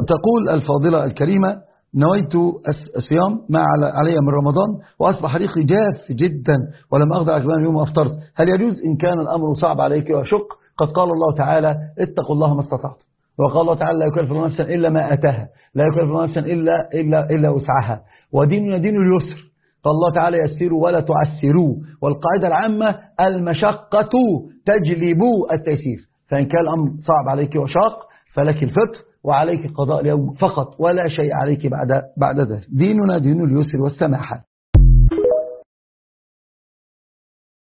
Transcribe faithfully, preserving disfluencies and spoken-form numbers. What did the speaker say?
وتقول الفاضلة الكريمة: نويت الصيام ما علي من رمضان وأصبح ريقي جاف جدا ولم أقدر على كمان يوم أفطرت، هل يجوز إن كان الأمر صعب عليك وشق؟ قد قال الله تعالى: اتقوا الله ما استطعتم. وقال الله تعالى: لا يكلف الله نفسا إلا ما أتاها، لا يكلف الله نفسا إلا, إلا, إلا وسعها، وديننا دين اليسر. قال الله تعالى: يسروا ولا تعسروا. والقاعدة العامة: المشقة تجلب التيسير. فإن كان الأمر صعب عليك وشاق فلك الفطر وعليك قضاء اليوم فقط، ولا شيء عليك بعد بعد ذلك. ديننا دين اليسر والسماحة.